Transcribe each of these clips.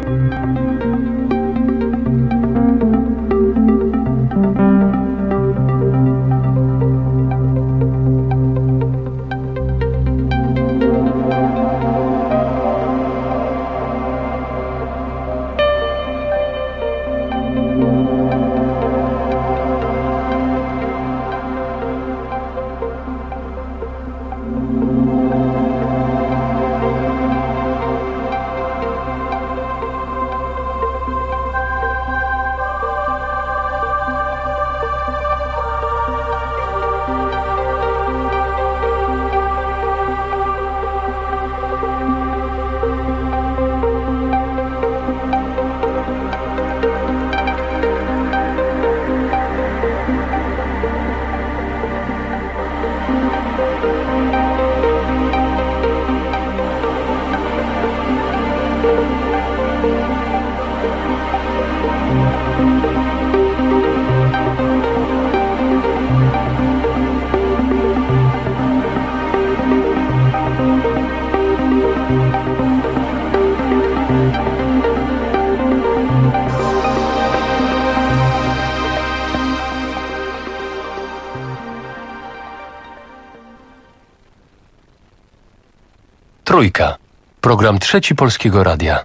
Trójka. Program Trzeci Polskiego Radia.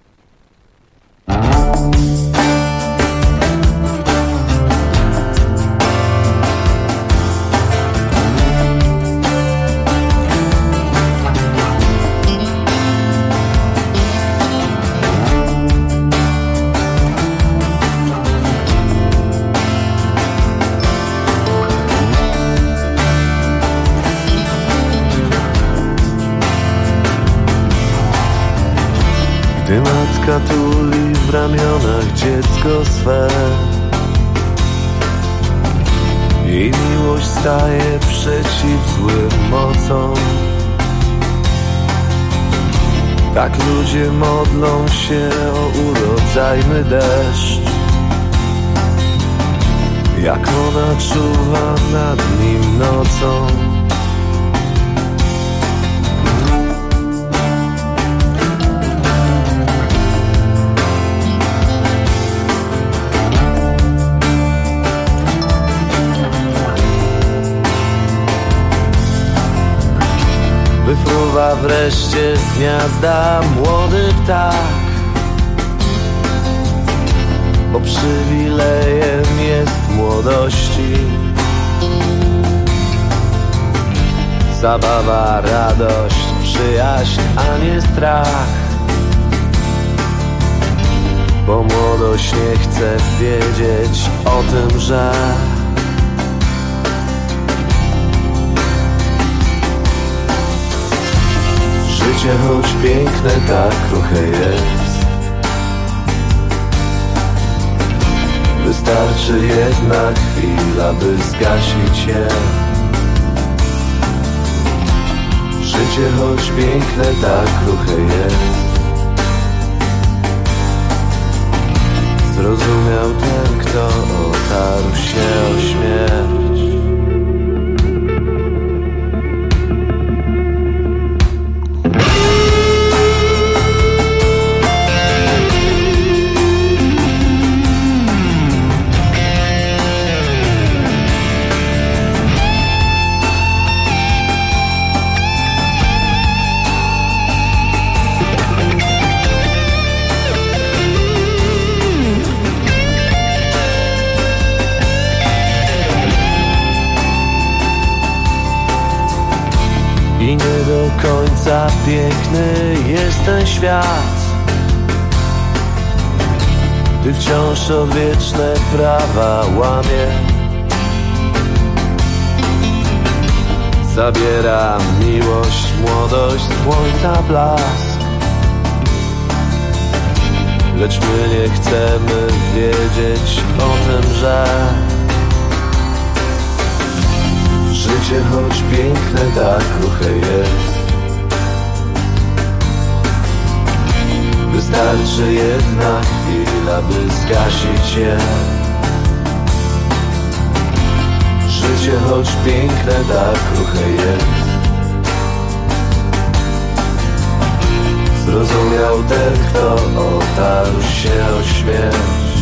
Gdy matka tuli w ramionach dziecko swe, jej miłość staje przeciw złym mocom. Tak ludzie modlą się o urodzajny deszcz, jak ona czuwa nad nim nocą. Wyfruwa wreszcie z gniazda młody ptak, bo przywilejem jest młodości zabawa, radość, przyjaźń, a nie strach. Bo młodość nie chce wiedzieć o tym, że życie, choć piękne, tak kruche jest. Wystarczy jedna chwila, by zgasić je. Życie, choć piękne, tak kruche jest. Zrozumiał ten, kto otarł się o śmierć. I nie do końca piękny jest ten świat, gdy wciąż odwieczne prawa łamie. Zabiera miłość, młodość, słońca blask, lecz my nie chcemy wiedzieć o tym, że życie, choć piękne, tak kruche jest. Wystarczy jedna chwila, by zgasić je. Życie, choć piękne, tak kruche jest. Zrozumiał ten, kto otarł się o śmierć.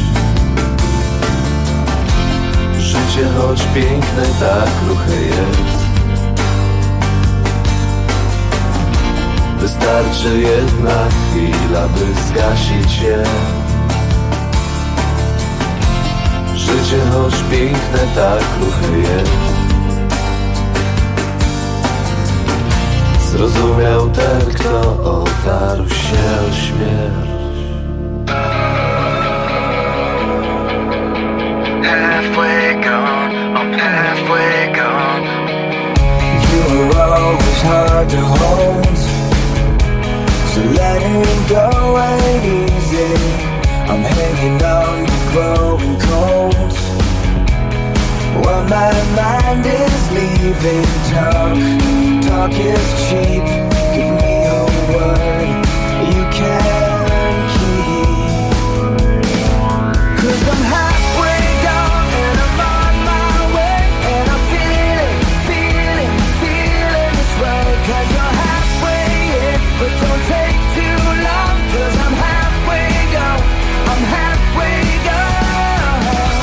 Życie, choć piękne, tak kruche jest. Wystarczy jedna chwila, by zgasić je. Życie, choć piękne, tak kruche jest. Zrozumiał ten, kto otarł się o śmierć. Halfway gone, I'm halfway gone. You were always hard to hold, so letting go ain't easy. I'm hanging on to growing cold, while my mind is leaving. Talk is cheap. Give me a word you can keep. 'Cause I'm halfway gone and I'm on my way, and I'm feeling this way. 'Cause you're halfway in, but don't take too long. 'Cause I'm halfway gone, I'm halfway gone.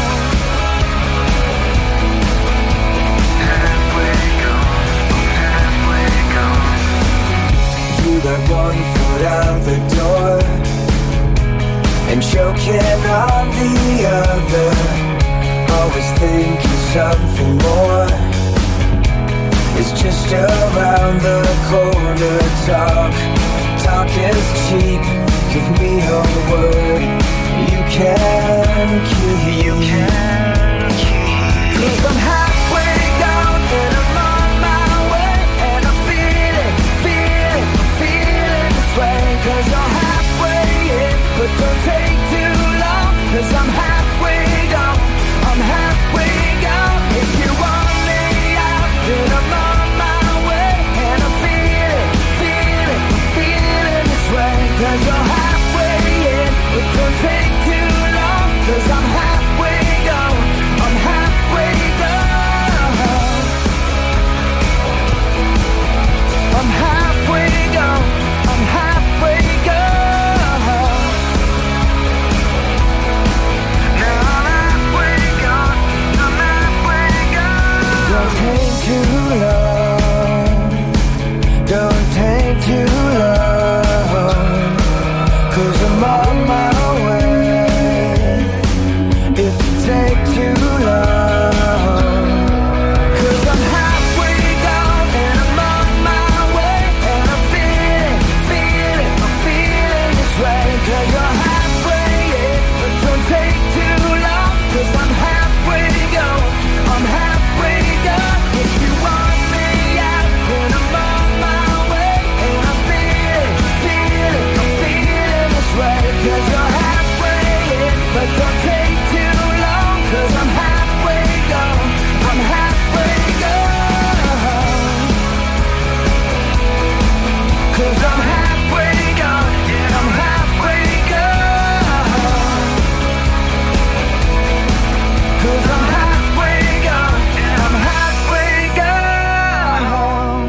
Halfway gone, I'm halfway gone. You got one foot out the door and choking on the other, always thinking something more is just around the corner. Talk is cheap. Give me a word you can keep. 'Cause I'm halfway gone and I'm on my way, and I'm feeling this way. 'Cause you're halfway in, but don't take too long. 'Cause I'm halfway gone, I'm halfway gone. If you want me out, then I'm on my way, and I'm feeling this way. 'Cause you're halfway in, but don't take too long. 'Cause I'm halfway gone, I'm halfway gone. I'm halfway gone, I'm halfway gone. Now I'm halfway gone, I'm halfway gone. Don't take too long, don't take too long, 'cause I'm on my way. If you take too long, 'cause I'm halfway gone and I'm on my way, and I'm feeling this way. 'Cause you're halfway in, but don't take too long. 'Cause I'm halfway gone, I'm halfway gone. If you want me out, then I'm on my way, and I'm feeling this way. 'Cause you're halfway in, but don't take too long. 'Cause I'm halfway gone, I'm halfway gone. 'Cause I'm halfway gone, yeah, I'm halfway gone. 'Cause I'm halfway gone, yeah, I'm halfway gone.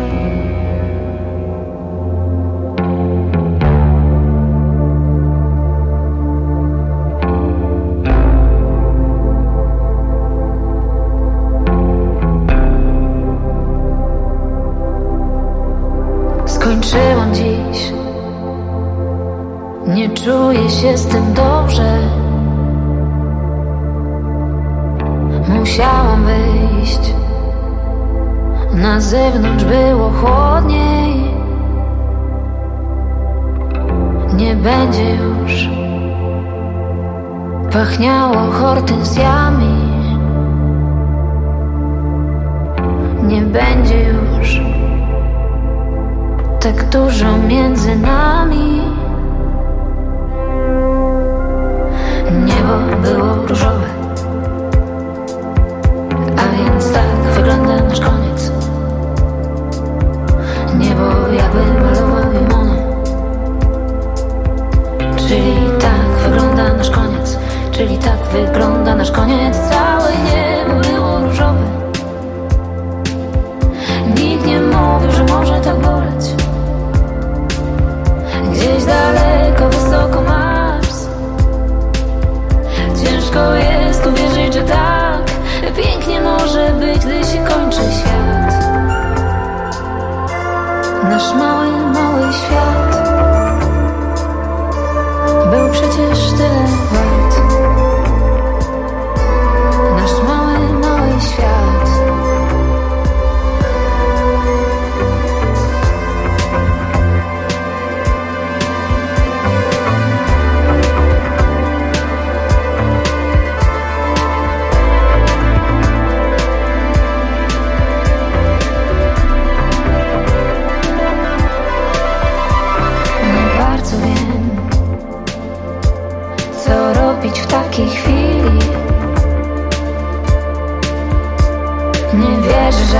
Skończyłam dziś, nie czuję się z tym dobrze. Musiałam wyjść, na zewnątrz było chłodniej. Nie będzie już pachniało hortensjami. Nie będzie już tak dużo między nami. Niebo było różowe, a więc tak wygląda nasz koniec. Niebo jakby malował je Monet. Czyli tak wygląda nasz koniec. Czyli tak wygląda nasz koniec. Całe niebo było różowe. Nikt nie mówił, że może tak boleć. Gdzieś Ciężko jest uwierzyć, że tak pięknie może być, gdy się kończy świat. Nasz mały, mały świat był przecież tyle wart. Nasz mały, mały świat. W takiej chwili nie wierzę, że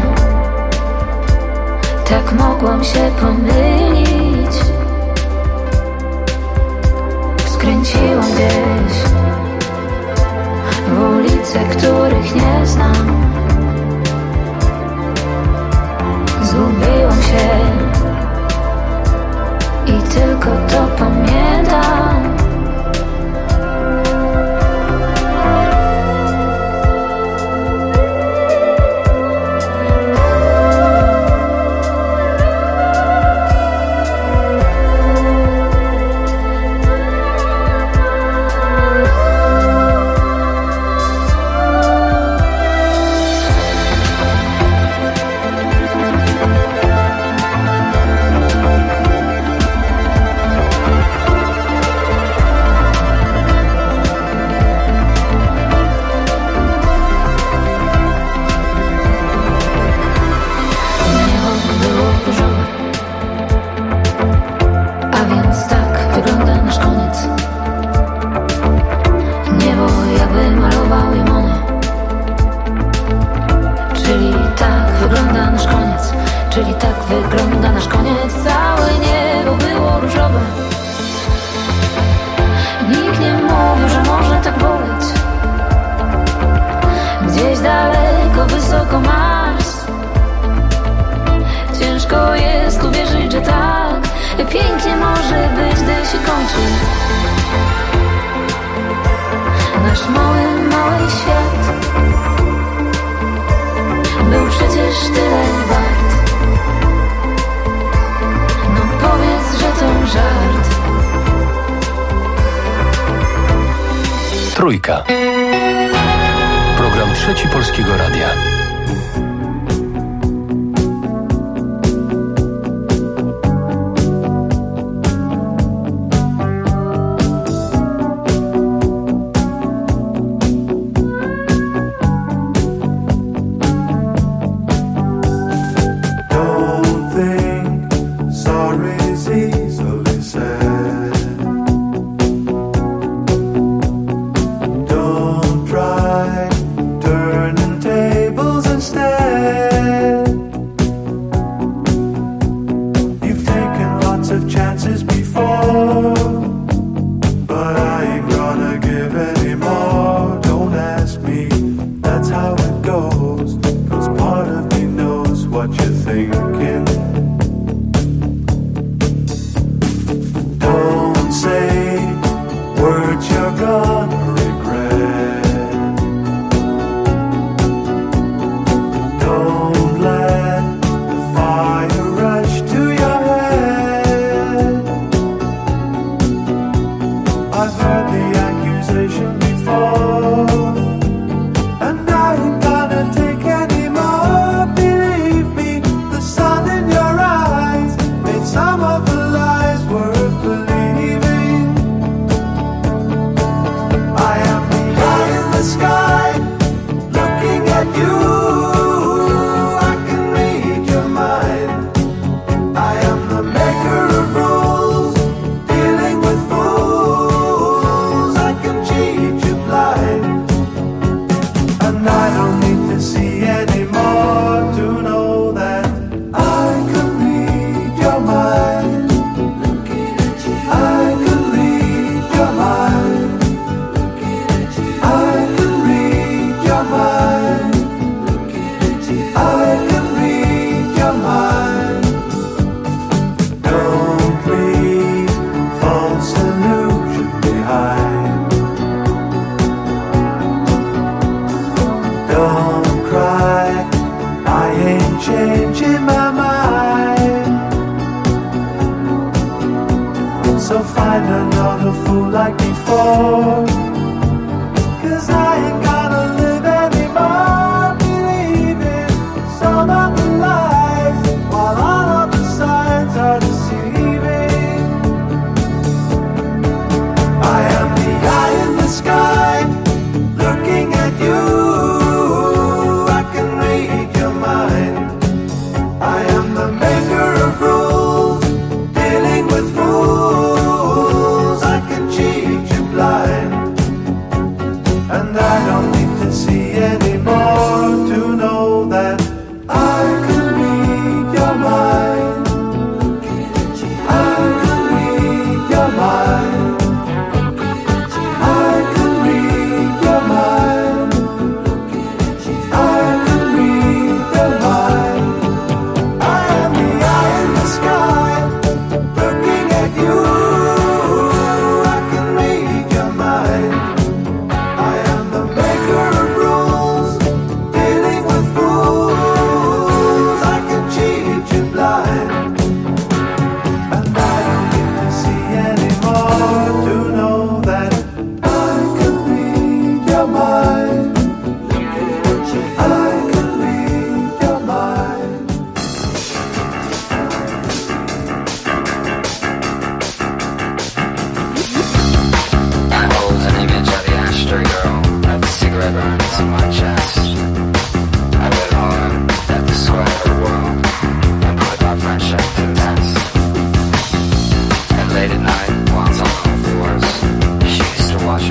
tak mogłam się pomylić. Skręciłam gdzieś w ulice, których nie znam. Zgubiłam się i tylko to pamiętam. Czyli tak wygląda nasz koniec. Całe niebo było różowe. Nikt nie mówił, że może tak boleć. Gdzieś daleko, wysoko Mars. Ciężko jest uwierzyć, że tak pięknie może być, gdy się kończy. Nasz mały, mały świat był przecież tyle wart. Powiedz, że to żart. Trójka. Program Trzeci Polskiego Radia.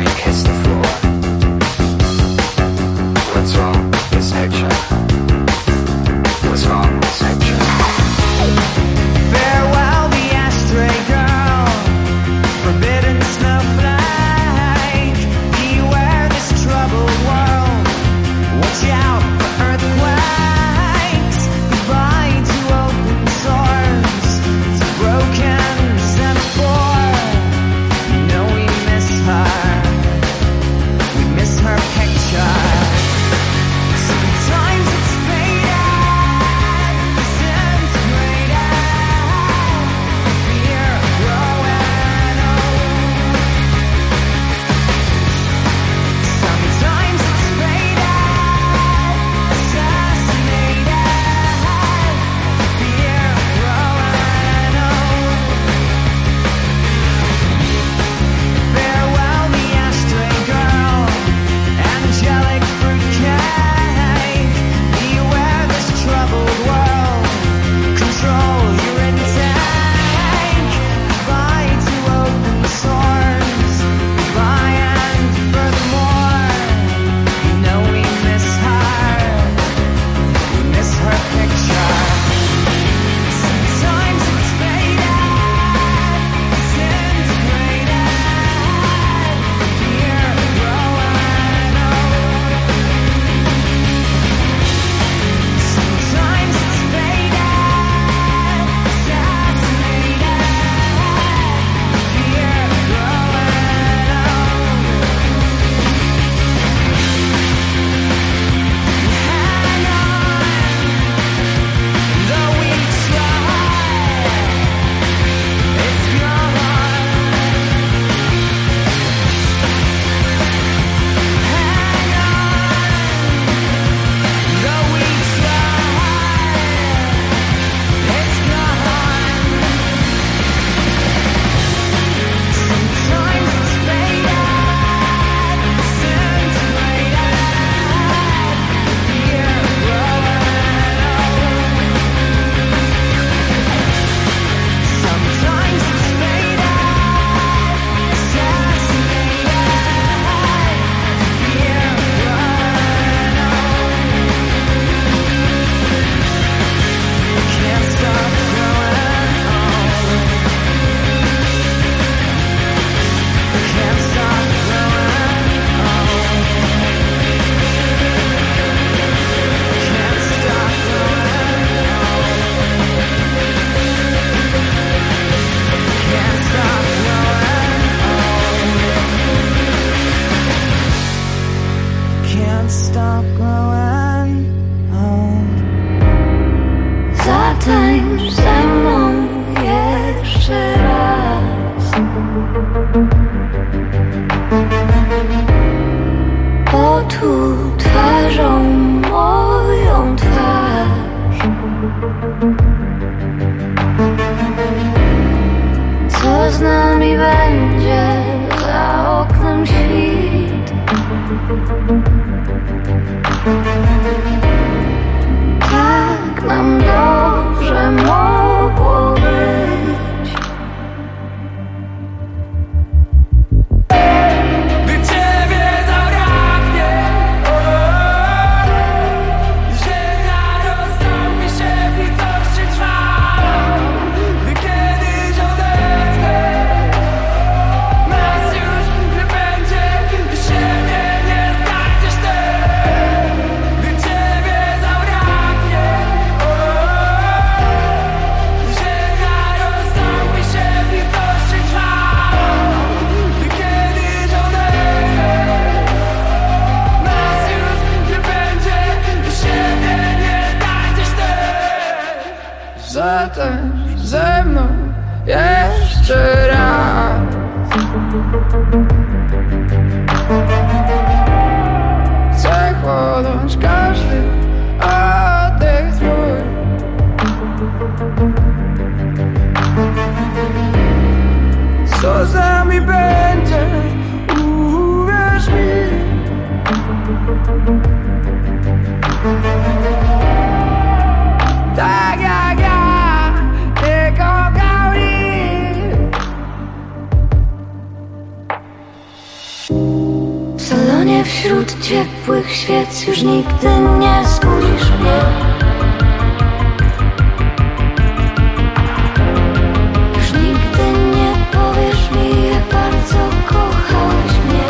me kiss the floor. What's wrong with this picture? What's wrong with this picture? Farewell, the ashtray girl, forbidden snowflake. Beware this troubled world. Watch out for earthquakes. Goodbye to open sores, to broken semaphore. You know we miss her. We miss her picture. Sometimes it's faded, disintegrated. Fear growing old. Sometimes it's faded, assassinated. Fear growing old. Farewell, the ashtray girl, angelic fruitcake. Beware this troubled world. Control your intake. Goodbye to open sores. Goodbye and furthermore, you know we miss her. We miss her picture. Sometimes it's faded, disintegrated. Fear growing old. Sometimes it's faded, assassinated. Fear growing old. Hang on, though we try, it's gone. Hang on, though we try, it's gone. Sometimes it's faded, disintegrated. Fear growing old. Sometimes it's faded, assassinated. Fear growing old. Can't stop growing old. Can't stop growing old. Can't stop growing old. Can't stop growing old. Can't stop growing old. Zatańcz ze mną jeszcze raz. Otul twarzą moją twarz. Co z nami będzie za oknem świt? Tak nam dobrze mogło być. Gdy ciebie zabraknie, ziemia rozstąpi się w nicości trwa. Gdy kiedyś odetnę, nas już nie będzie, gdy siebie nie znajdziesz też. Gdy ciebie zabraknie, ziemia rozstąpi się w nicości trwa. Gdy kiedyś odetnę, nas już nie będzie, gdy siebie nie znajdziesz też. Zatańcz ze mną jeszcze raz. Chcę chłonąć każdy oddech twój. Co z nami będzie, uwierz mi. Tak jak ja, nie kochał ich. Stoję wśród ciepłych świec, już nigdy nie zbudzisz mnie. Już nigdy nie powiesz mi, jak bardzo kochałeś mnie.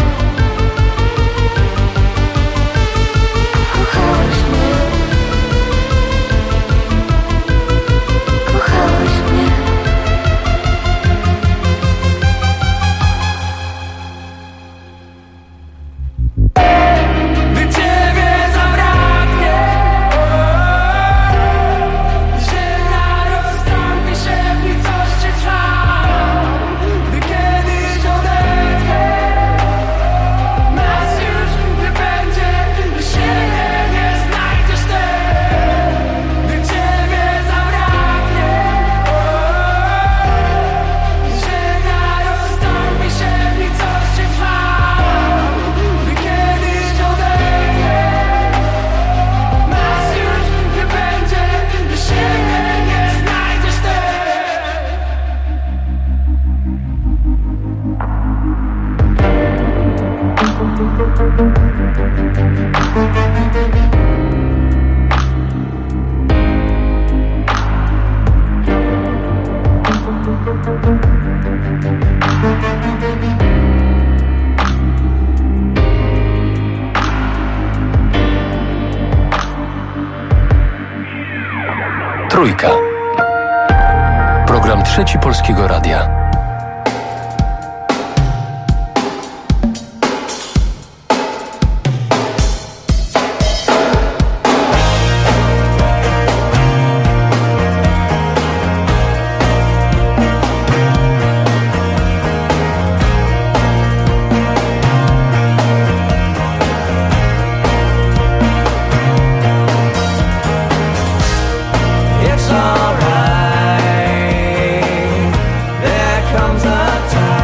Kochałeś mnie. Kochałeś mnie. Gdy ciebie zabraknie, ziemia rozstąpi się w nicości trwa. Gdy kiedyś odejdzie, nas już nie będzie, gdy siebie nie znajdziesz ty. Gdy ciebie zabraknie, ziemia rozstąpi się w nicości trwa. Gdy kiedyś odejdzie, nas już nie będzie, gdy siebie nie znajdziesz ty. Trójka. Program Trzeci Polskiego Radia. It's alright. There comes a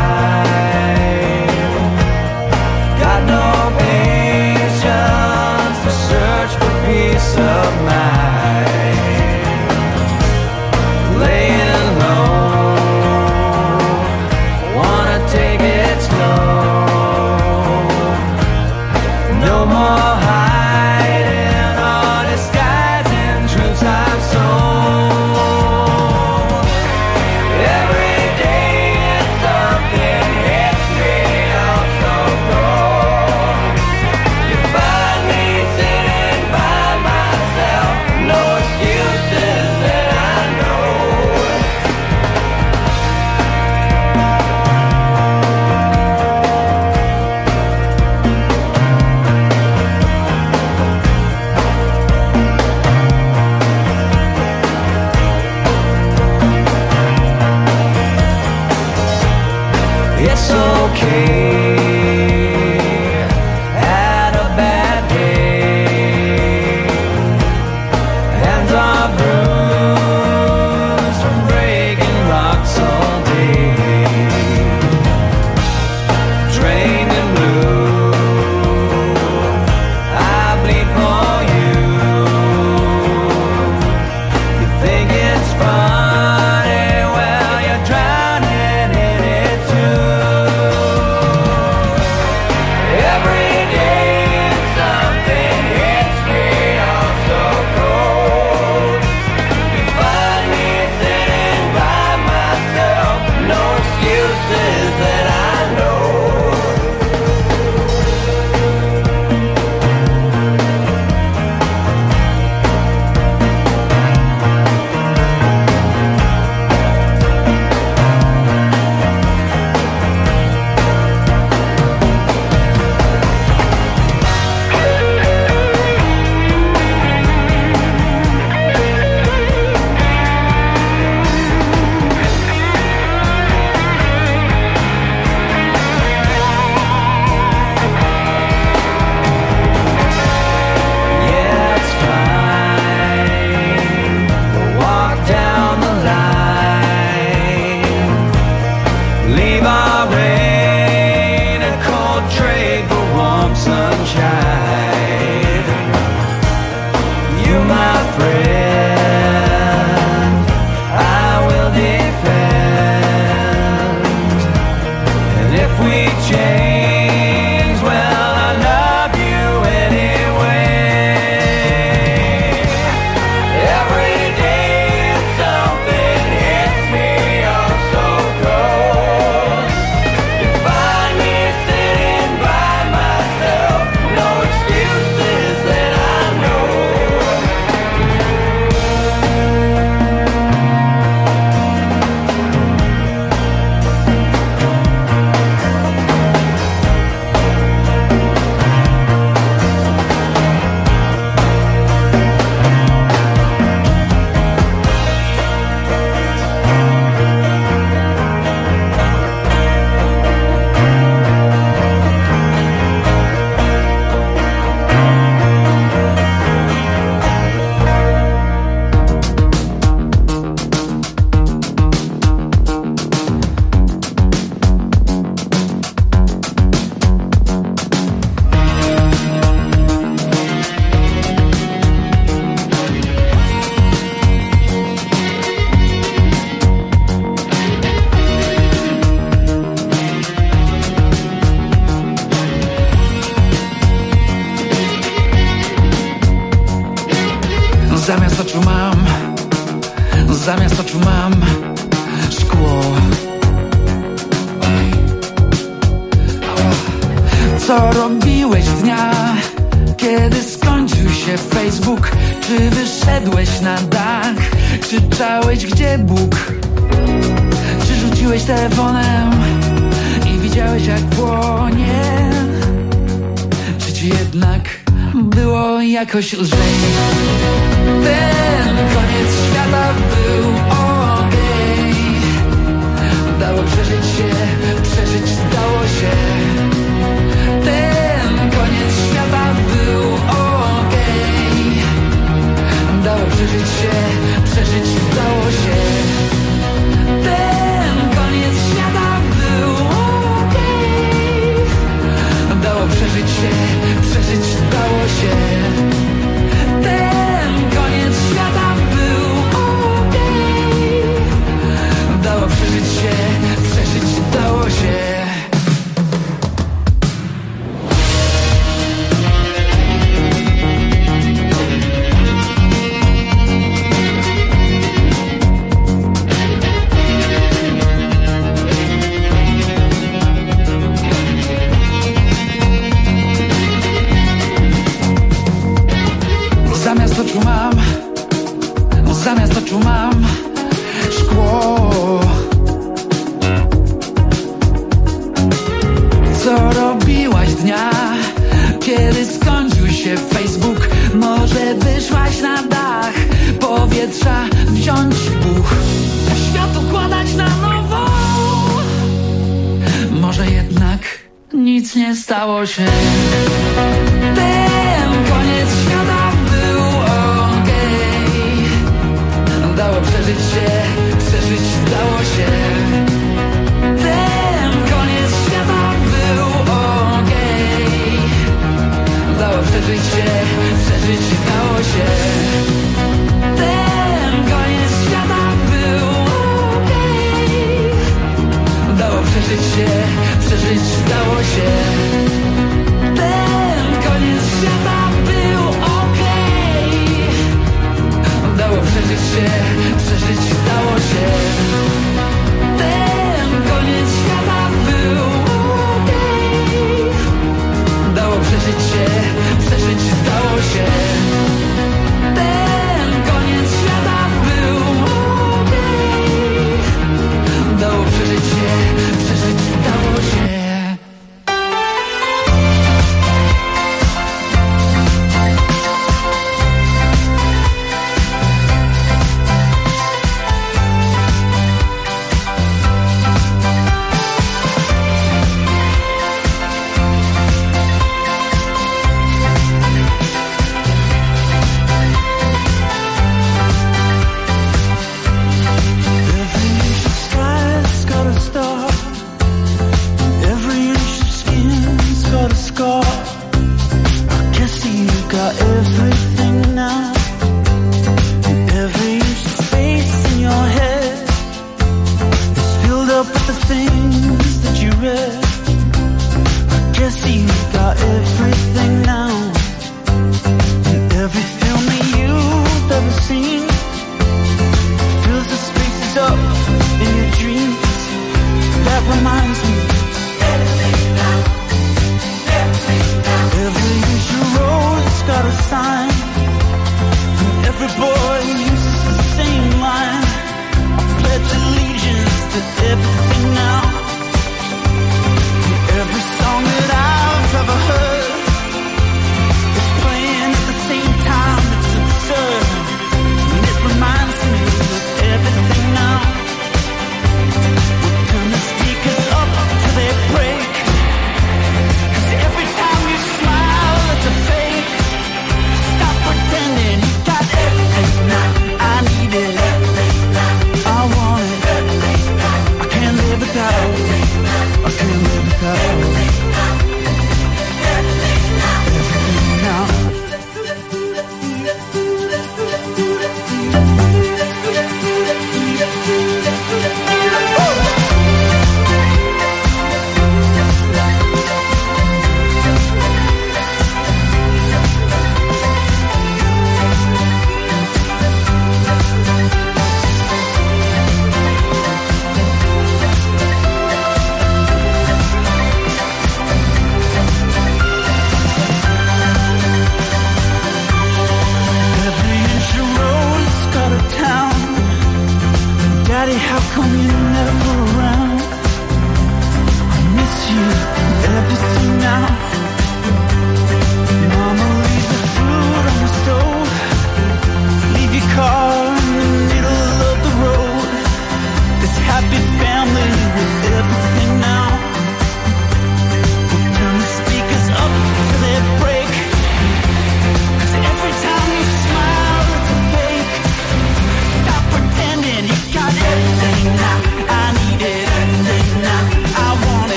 time. Got no patience to search for peace of mind. Laying low, wanna take it slow. No more hiding or disguising truths I've sold. Every day it's something hits me out so cold. You find me sitting by myself, no excuses that I know. It's okay. Had a bad day. Hands are bruised from breaking rocks all day. Drained and blue, I bleed for you. You think it's funny, well you're drowning in it too. Every day something hits me out so cold. You find me sitting by myself, no excuses that I know. Yeah, it's fine. We'll walk down the line. Leave our rain and cold trade for warm sunshine. You, my friend, I will defend. And if we change, well, I know Zamiast oczu mam szkło. Co robiłeś dnia, kiedy skończył się Facebook? Czy wyszedłeś na dach? Krzyczałeś, gdzie Bóg? Czy rzuciłeś telefonem i widziałeś, jak płonie? Czy ci jednak było jakoś lżej? Ten koniec świata był okej. Dało przeżyć się, przeżyć dało się. Ten koniec świata był okej. Dało przeżyć się, przeżyć dało się. Ten koniec świata był okej. Dało przeżyć się, przeżyć dało się. Ten koniec świata był okej. Dało przeżyć się, przeżyć dało się. Zamiast oczu mam szkło. Co robiłaś dnia, kiedy skończył się Facebook? Może wyszłaś na dach, powietrza wziąć buch, świat układać na nowo. Może jednak nic nie stało się. Ten koniec świata był okej. Dało przeżyć się, przeżyć dało się. Ten koniec świata był okej. Dało przeżyć się, przeżyć dało się. Ten koniec świata był okej. Dało przeżyć się, przeżyć dało się. Ten koniec świata był okej. Dało przeżyć się, przeżyć dało się. Ten koniec świata był okej. Dało przeżyć się, przeżyć dało się. Ten koniec świata był okej. Dało przeżyć się, przeżyć dało się. Every inch of road's got a sign.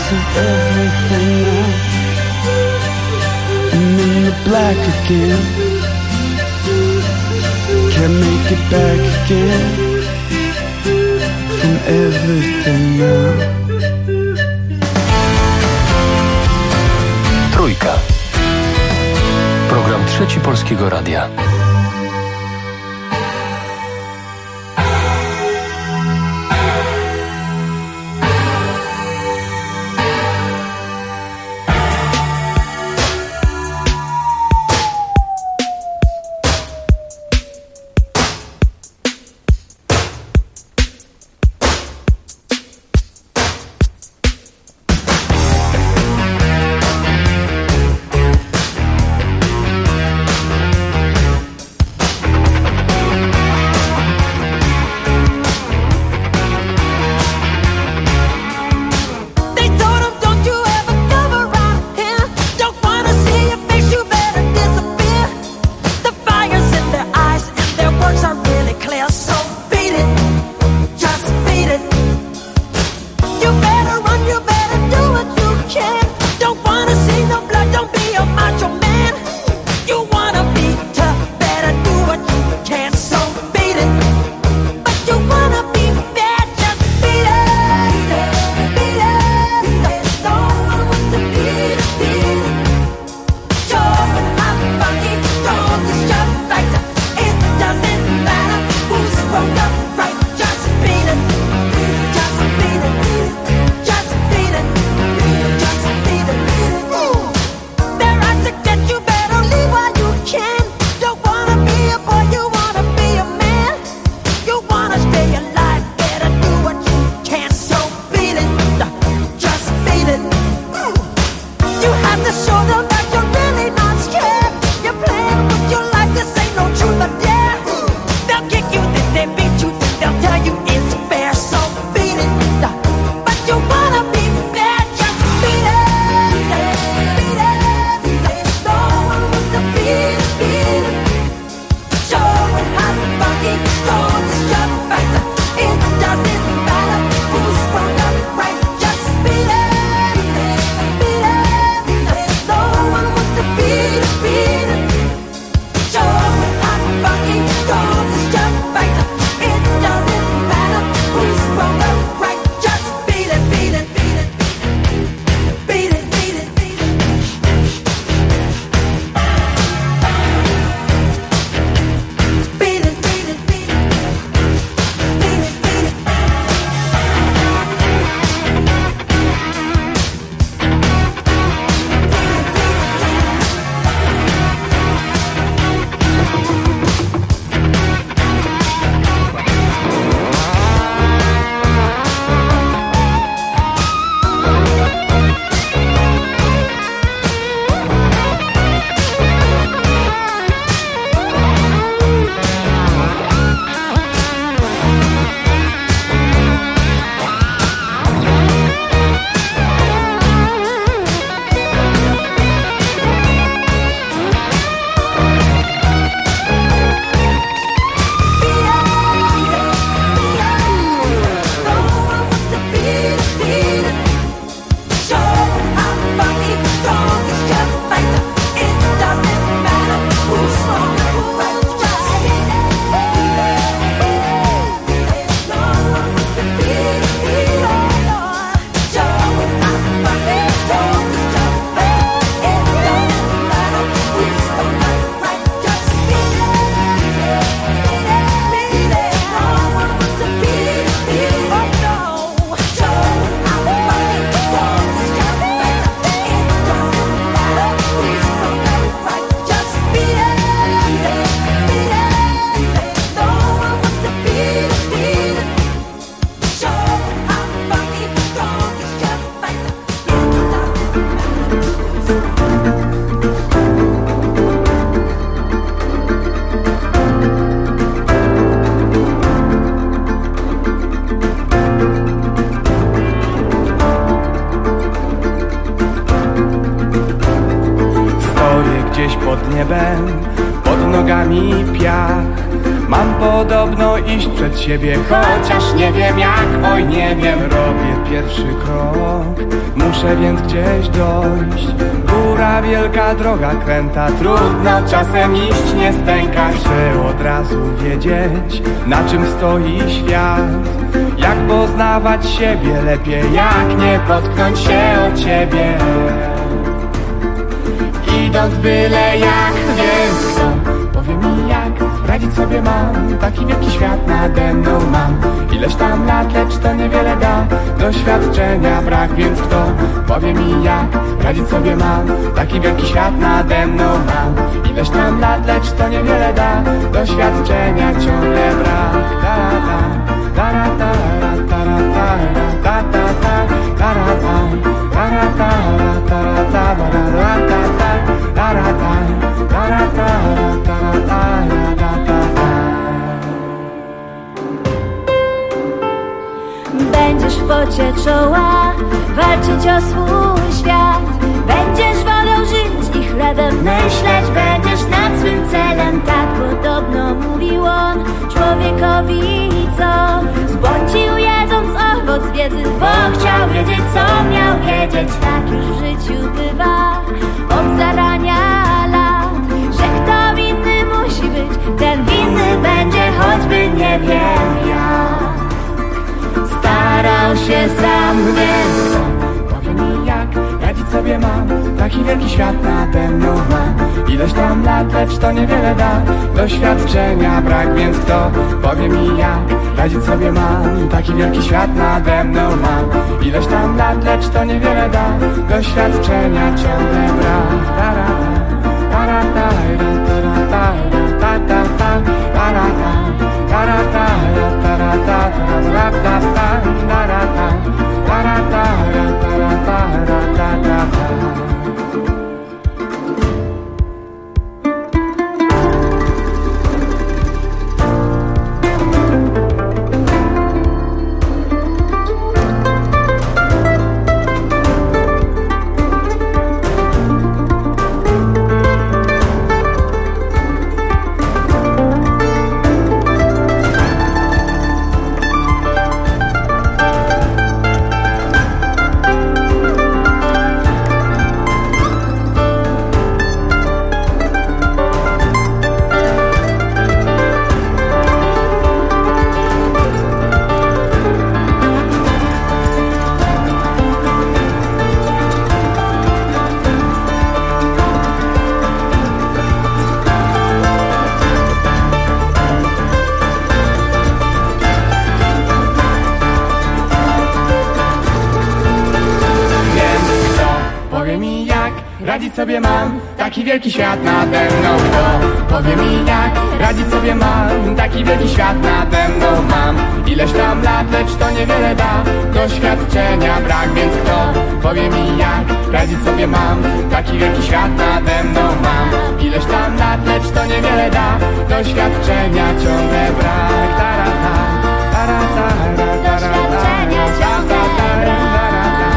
of everything now. And then the black again. Can't make it back again from everything now. Trójka. Program Trzeci Polskiego Radia. od siebie, chociaż nie wiem jak, oj nie wiem. Robię pierwszy krok, muszę więc gdzieś dojść. Góra wielka, droga kręta, trudno czasem iść, nie stękać. Chcę od razu wiedzieć, na czym stoi świat. Jak poznawać siebie lepiej, jak nie potknąć się o ciebie. Idąc byle jak, więc kto powie mi jak radzić sobie mam. Taki wielki świat nade mną mam. Ileś tam lat, lecz to niewiele da. Doświadczenia brak, więc kto powie mi jak radzić sobie mam. Taki wielki świat nade mną mam. Ileś tam lat, lecz to niewiele da. Doświadczenia ciągle brak. Będziesz w pocie czoła walczyć o swój świat. Będziesz wolą żyć i chlebem myśleć. Będziesz nad swym celem, tak podobno mówił on człowiekowi, co zbłądził jedząc owoc wiedzy, bo chciał wiedzieć, co miał wiedzieć. Tak już w życiu bywa od zarania lat, że kto winny musi być, ten winny będzie, choćby nie wiem jak. Starał się sam, więc powie mi jak radzić sobie mam. Taki wielki świat nade mną mam. Ileś tam lat, lecz to niewiele da. Doświadczenia brak, więc kto powie mi jak radzić sobie mam. Taki wielki świat nade mną mam. Ileś tam lat, lecz to niewiele da. Doświadczenia ciągle brak. radzić sobie mam, taki wielki świat nade mną. Kto powie mi jak radzić sobie mam, taki wielki świat nade mną mam. Ileś tam lat, lecz to niewiele da, doświadczenia brak, więc kto powie mi jak radzić sobie mam, taki wielki świat nade mną mam. Ileś tam lat, lecz to niewiele da, doświadczenia ciągle brak. Tarata, tarata, doświadczenia ciągle brak.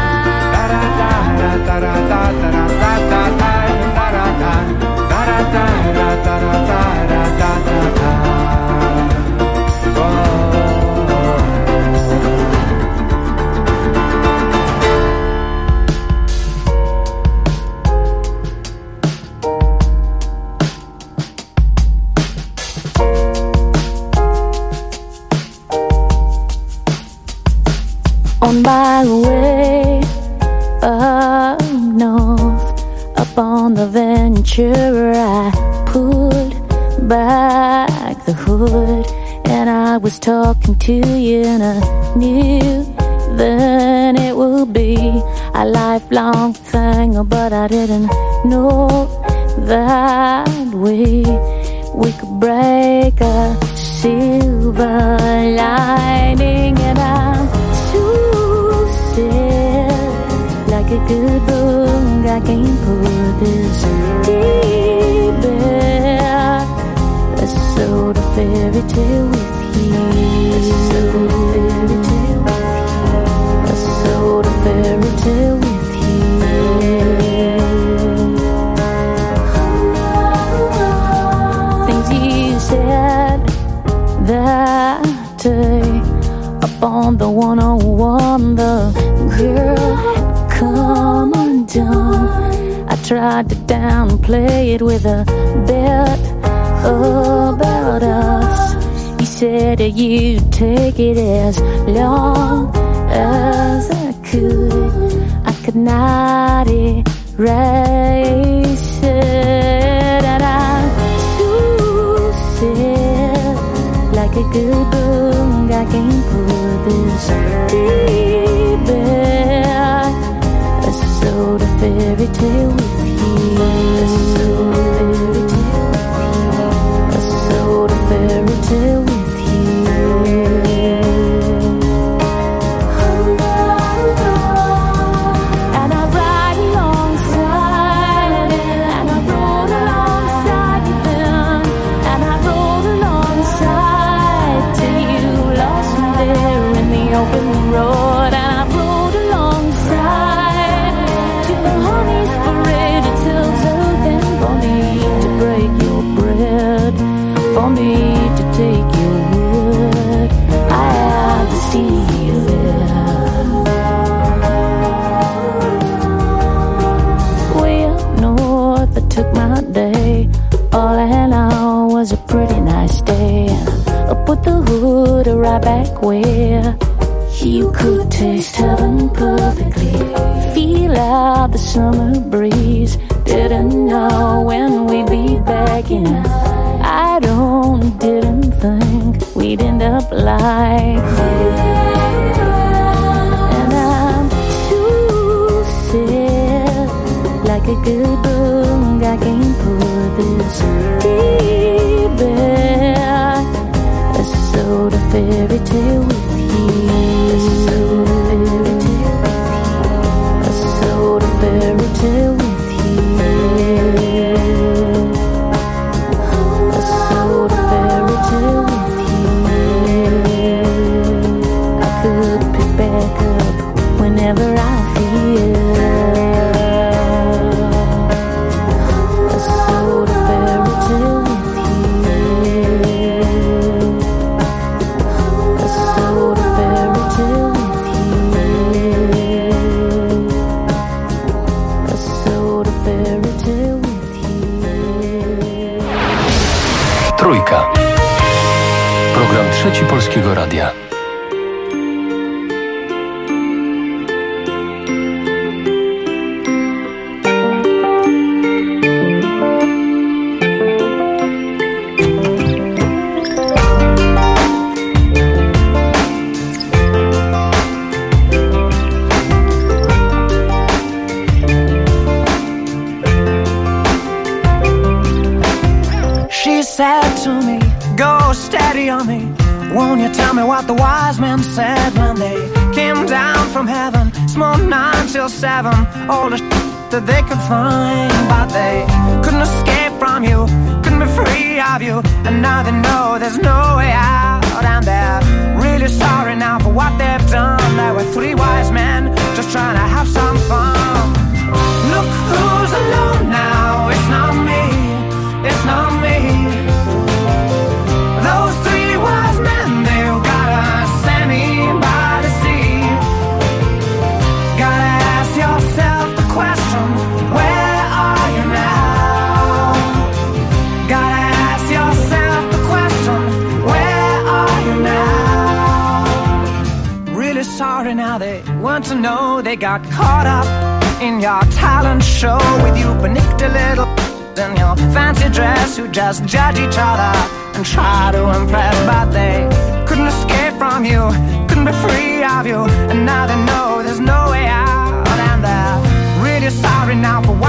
On my way up north, up on the Ventura, I pulled back the hood and I was talking to you, and I knew then it would be a lifelong thing, but I didn't know that we could break a silver lining. And I'm so sad, like a good book, I can't put this deep in. Let's sort of fairy tale with you. Let's sort of fairy tale with you. Let's sort of fairy tale with you. Things you said that up on the 101. The girl had come undone. I tried to downplay it with a bet about us. He said you'd take it as long as I could not erase it. And I'm too sad, like a good book, I can't put this deep back. A sort of fairy tale with you. A sort of fairy tale with you. Road, and I rode alongside to the honey's parade. It tells open for me to break your bread, for me to take your word. I have to see you there. Way up north, I took my day. All in all was a pretty nice day. I put the hood right back where you could taste heaven perfectly. Feel out the summer breeze. Didn't know when we'd be back in. I didn't think we'd end up like this. And I'm too sad, like a good book, I can't put this deep back. A sort of fairy tale with a sort of fairy tale with you. A sort of fairy tale with you. I could pick back up whenever I feel. A sort of fairy tale with you. A sort of fairy tale with you. A sort of fairy tale with you. Trójka. Program Trzeci Polskiego Radia. Said to me, go steady on me. Won't you tell me what the wise men said when they came down from heaven? Smoked 9 till 7, all the that they could find. But they couldn't escape from you, couldn't be free of you. And now they know there's no way out. And they're really sorry now for what they've done. There were 3 wise men just trying to have some fun. Look who's alone now, it's not me, it's not me. Those 3 wise men, they've got us standing by the sea. Gotta ask yourself the question, where are you now? Gotta ask yourself the question, where are you now? Really sorry now, they want to know they got caught up in your talent show with you panicked a little in your fancy dress who just judge each other and try to impress, but they couldn't escape from you, couldn't be free of you, and now they know there's no way out, and they're really sorry now for what